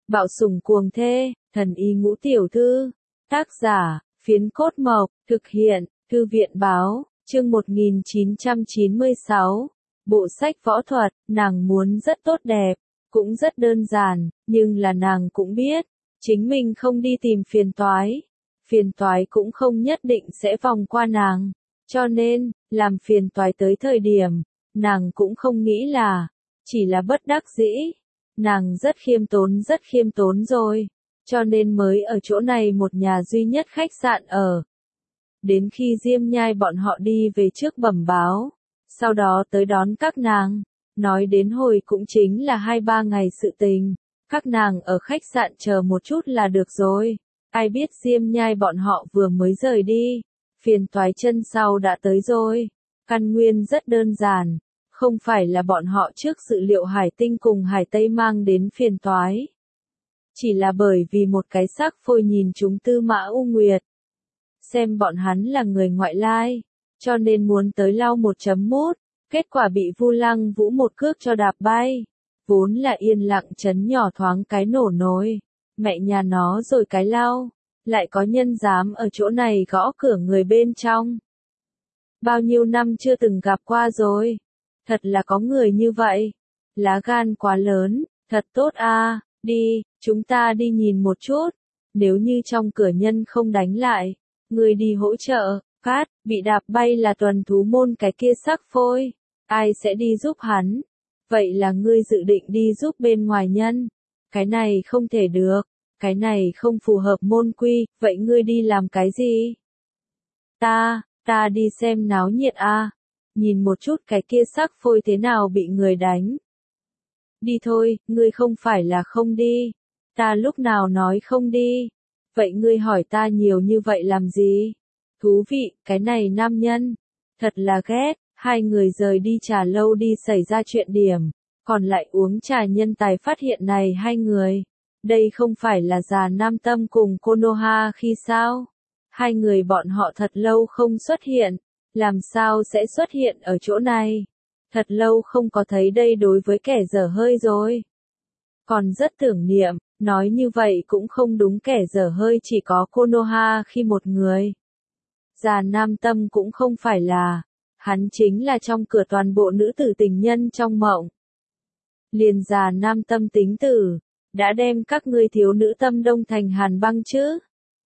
Bạo sủng cuồng thê, thần y ngũ tiểu thư. Tác giả, Phiến Cốt Mộc, thực hiện, Thư viện báo, chương 1996. Bộ sách võ thuật, nàng muốn rất tốt đẹp, cũng rất đơn giản, nhưng là nàng cũng biết, chính mình không đi tìm phiền toái cũng không nhất định sẽ vòng qua nàng, cho nên, làm phiền toái tới thời điểm, nàng cũng không nghĩ là, chỉ là bất đắc dĩ, nàng rất khiêm tốn rồi, cho nên mới ở chỗ này một nhà duy nhất khách sạn ở. Đến khi Diêm Nhai bọn họ đi về trước bẩm báo, sau đó tới đón các nàng, nói đến hồi cũng chính là 2-3 ngày sự tình, các nàng ở khách sạn chờ một chút là được rồi, ai biết Diêm Nhai bọn họ vừa mới rời đi, phiền toái chân sau đã tới rồi, căn nguyên rất đơn giản, không phải là bọn họ trước sự liệu Hải Tinh cùng Hải Tây mang đến phiền toái. Chỉ là bởi vì một cái sắc phôi nhìn chúng Tư Mã U Nguyệt. Xem bọn hắn là người ngoại lai, cho nên muốn tới lau 1.1, kết quả bị Vu Lăng Vũ một cước cho đạp bay. Vốn là yên lặng chấn nhỏ thoáng cái nổ nồi, mẹ nhà nó rồi cái lau, lại có nhân dám ở chỗ này gõ cửa người bên trong. Bao nhiêu năm chưa từng gặp qua rồi, thật là có người như vậy, lá gan quá lớn, thật tốt a, đi, chúng ta đi nhìn một chút, nếu như trong cửa nhân không đánh lại, người đi hỗ trợ, Cát, bị đạp bay là tuần thú môn cái kia sắc phôi, ai sẽ đi giúp hắn? Vậy là ngươi dự định đi giúp bên ngoài nhân, cái này không thể được, cái này không phù hợp môn quy, vậy ngươi đi làm cái gì? Ta đi xem náo nhiệt a, nhìn một chút cái kia sắc phôi thế nào bị người đánh. Đi thôi, ngươi không phải là không đi, ta lúc nào nói không đi, vậy ngươi hỏi ta nhiều như vậy làm gì? Thú vị, cái này nam nhân, thật là ghét, hai người rời đi trà lâu đi xảy ra chuyện điểm, còn lại uống trà nhân tài phát hiện này hai người, đây không phải là già Nam Tâm cùng Konoha khi sao? Hai người bọn họ thật lâu không xuất hiện, làm sao sẽ xuất hiện ở chỗ này? Thật lâu không có thấy đây đối với kẻ dở hơi rồi. Còn rất tưởng niệm, nói như vậy cũng không đúng, kẻ dở hơi chỉ có Konoha khi một người. Già Nam Tâm cũng không phải là, hắn chính là trong cửa toàn bộ nữ tử tình nhân trong mộng. Liền già Nam Tâm tính tử, đã đem các ngươi thiếu nữ tâm đông thành hàn băng chứ.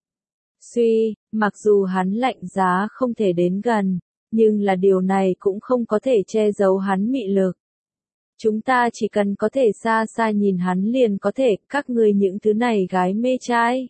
Suy, mặc dù hắn lạnh giá không thể đến gần, nhưng là điều này cũng không có thể che giấu hắn mị lực. Chúng ta chỉ cần có thể xa xa nhìn hắn liền có thể, các ngươi những thứ này gái mê trai.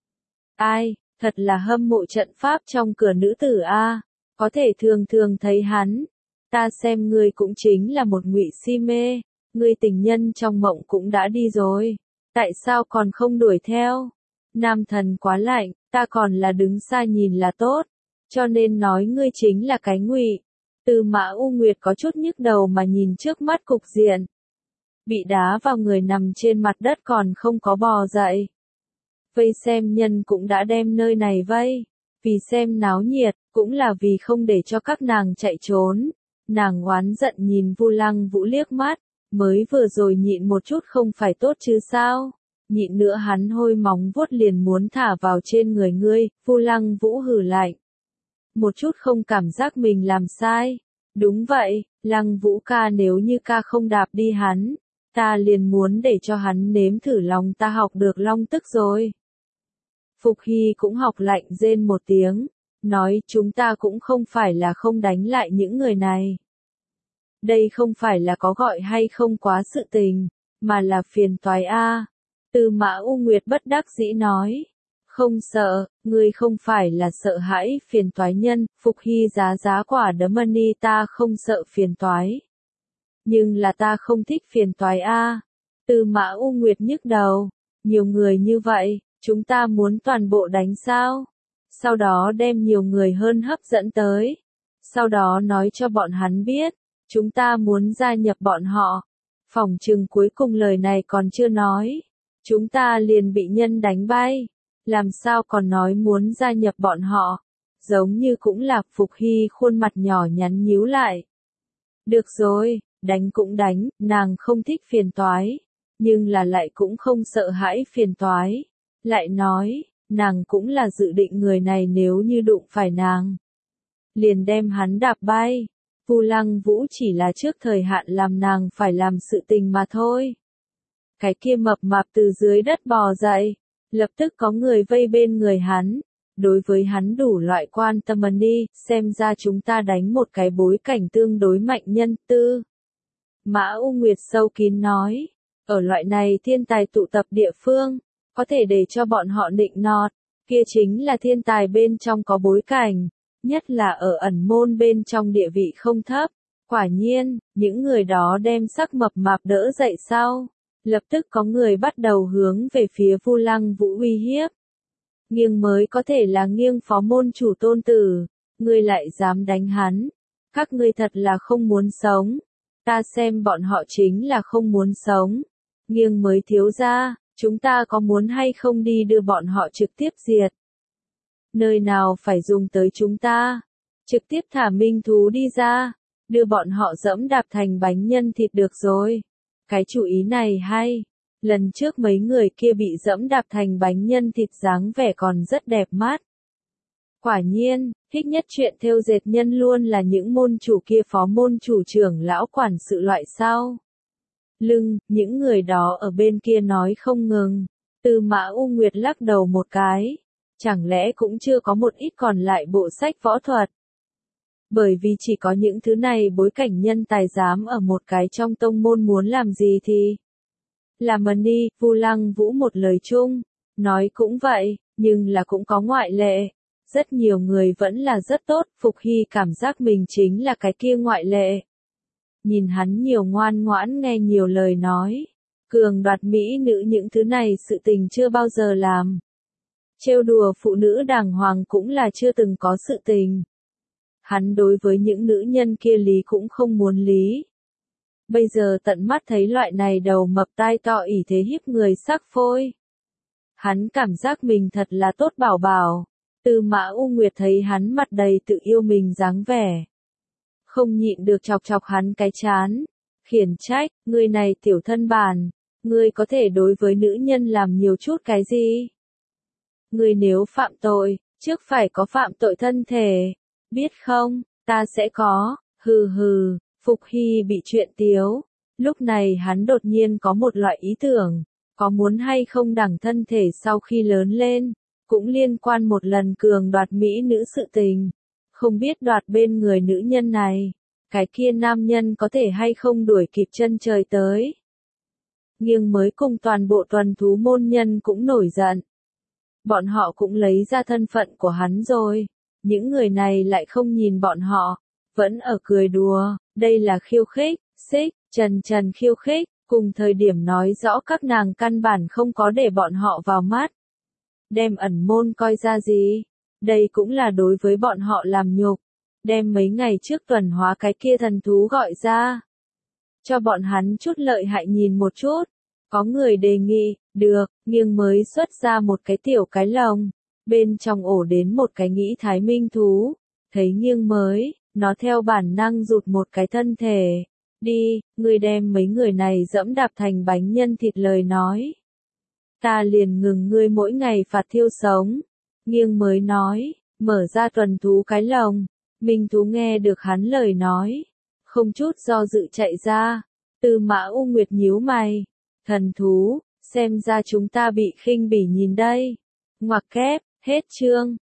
Ai, thật là hâm mộ trận pháp trong cửa nữ tử a, có thể thường thường thấy hắn. Ta xem ngươi cũng chính là một ngụy si mê, ngươi tình nhân trong mộng cũng đã đi rồi, tại sao còn không đuổi theo? Nam thần quá lạnh, ta còn là đứng xa nhìn là tốt, cho nên nói ngươi chính là cái ngụy. Tư Mã U Nguyệt có chút nhức đầu mà nhìn trước mắt cục diện. Bị đá vào người nằm trên mặt đất còn không có bò dậy. Vây xem nhân cũng đã đem nơi này vây, vì xem náo nhiệt, cũng là vì không để cho các nàng chạy trốn. Nàng oán giận nhìn Vu Lăng Vũ liếc mắt, mới vừa rồi nhịn một chút không phải tốt chứ sao? Nhịn nữa hắn hôi móng vuốt liền muốn thả vào trên người ngươi, Vu Lăng Vũ hừ lạnh. Một chút không cảm giác mình làm sai. Đúng vậy, Lăng Vũ ca, nếu như ca không đạp đi hắn, ta liền muốn để cho hắn nếm thử lòng ta học được long tức rồi. Phục Hy cũng học lạnh rên một tiếng, nói chúng ta cũng không phải là không đánh lại những người này. Đây không phải là có gọi hay không quá sự tình, mà là phiền toái a. Tư Mã U Nguyệt bất đắc dĩ nói. Không sợ, ngươi không phải là sợ hãi phiền toái nhân, Phục Hy giá quả đấm money, ta không sợ phiền toái. Nhưng là ta không thích phiền toái a. Tư Mã U Nguyệt nhức đầu, nhiều người như vậy, chúng ta muốn toàn bộ đánh sao? Sau đó đem nhiều người hơn hấp dẫn tới. Sau đó nói cho bọn hắn biết, chúng ta muốn gia nhập bọn họ. Phỏng chừng cuối cùng lời này còn chưa nói, chúng ta liền bị nhân đánh bay. Làm sao còn nói muốn gia nhập bọn họ, giống như cũng là. Phục Hy khuôn mặt nhỏ nhắn nhíu lại. Được rồi, đánh cũng đánh, nàng không thích phiền toái. nhưng là lại cũng không sợ hãi phiền toái. Lại nói, nàng cũng là dự định người này nếu như đụng phải nàng, liền đem hắn đạp bay. Vu Lăng Vũ chỉ là trước thời hạn làm nàng phải làm sự tình mà thôi. Cái kia mập mạp từ dưới đất bò dậy, lập tức có người vây bên người hắn, đối với hắn đủ loại quan tâm đi, xem ra chúng ta đánh một cái bối cảnh tương đối mạnh nhân tư. Mã U Nguyệt sâu kín nói, ở loại này thiên tài tụ tập địa phương, có thể để cho bọn họ nịnh nọt, kia chính là thiên tài bên trong có bối cảnh, nhất là ở ẩn môn bên trong địa vị không thấp. Quả nhiên, những người đó đem sắc mập mạp đỡ dậy sau, lập tức có người bắt đầu hướng về phía Vu Lăng Vũ uy hiếp. Nghiêng mới có thể là nghiêng phó môn chủ tôn tử, ngươi lại dám đánh hắn, các ngươi thật là không muốn sống, ta xem bọn họ chính là không muốn sống. Nghiêng mới thiếu gia, chúng ta có muốn hay không đi đưa bọn họ trực tiếp diệt? Nơi nào phải dùng tới chúng ta? Trực tiếp thả minh thú đi ra, đưa bọn họ dẫm đạp thành bánh nhân thịt được rồi. Cái chủ ý này hay. Lần trước mấy người kia bị dẫm đạp thành bánh nhân thịt dáng vẻ còn rất đẹp mắt. Quả nhiên, thích nhất chuyện thêu dệt nhân luôn là những môn chủ kia phó môn chủ trưởng lão quản sự loại sau. Lưng, những người đó ở bên kia nói không ngừng. Tư Mã U Nguyệt lắc đầu một cái. Chẳng lẽ cũng chưa có một ít còn lại bộ sách võ thuật? Bởi vì chỉ có những thứ này bối cảnh nhân tài dám ở một cái trong tông môn muốn làm gì thì làm đi. Vu Lăng Vũ một lời chung, nói cũng vậy, nhưng là cũng có ngoại lệ. Rất nhiều người vẫn là rất tốt, Phục Hy cảm giác mình chính là cái kia ngoại lệ. Nhìn hắn nhiều ngoan ngoãn nghe nhiều lời nói, cường đoạt mỹ nữ những thứ này sự tình chưa bao giờ làm. Trêu đùa phụ nữ đàng hoàng cũng là chưa từng có sự tình. Hắn đối với những nữ nhân kia lý cũng không muốn lý. Bây giờ tận mắt thấy loại này đầu mập tai to ỷ thế hiếp người sắc phôi. Hắn cảm giác mình thật là tốt bảo bảo. Tư Mã U Nguyệt thấy hắn mặt đầy tự yêu mình dáng vẻ, không nhịn được chọc chọc hắn cái chán, khiển trách, ngươi này tiểu thân bản, ngươi có thể đối với nữ nhân làm nhiều chút cái gì? Ngươi nếu phạm tội, trước phải có phạm tội thân thể, biết không, ta sẽ có, hừ hừ. Phục Hy bị chuyện tiếu, lúc này hắn đột nhiên có một loại ý tưởng, có muốn hay không đẳng thân thể sau khi lớn lên, cũng liên quan một lần cường đoạt mỹ nữ sự tình, không biết đoạt bên người nữ nhân này, cái kia nam nhân có thể hay không đuổi kịp chân trời tới. Nghiêng mới cùng toàn bộ tuần thú môn nhân cũng nổi giận. Bọn họ cũng lấy ra thân phận của hắn rồi, những người này lại không nhìn bọn họ, vẫn ở cười đùa, đây là khiêu khích, xích, trần khiêu khích, cùng thời điểm nói rõ các nàng căn bản không có để bọn họ vào mắt. Đem ẩn môn coi ra gì? Đây cũng là đối với bọn họ làm nhục. Đem mấy ngày trước tuần hóa cái kia thần thú gọi ra. Cho bọn hắn chút lợi hại nhìn một chút. Có người đề nghị, được, nghiêng mới xuất ra một cái tiểu cái lồng. Bên trong ổ đến một cái nghĩ thái minh thú. Thấy nghiêng mới, nó theo bản năng rụt một cái thân thể. Đi, ngươi đem mấy người này dẫm đạp thành bánh nhân thịt lời nói. Ta liền ngừng ngươi mỗi ngày phạt thiêu sống. Nghiêng mới nói, mở ra tuần thú cái lồng. Minh thú nghe được hắn lời nói, không chút do dự chạy ra. Tư Mã U Nguyệt nhíu mày. Thần thú, xem ra chúng ta bị khinh bỉ nhìn đây. Ngoặc kép, hết chương.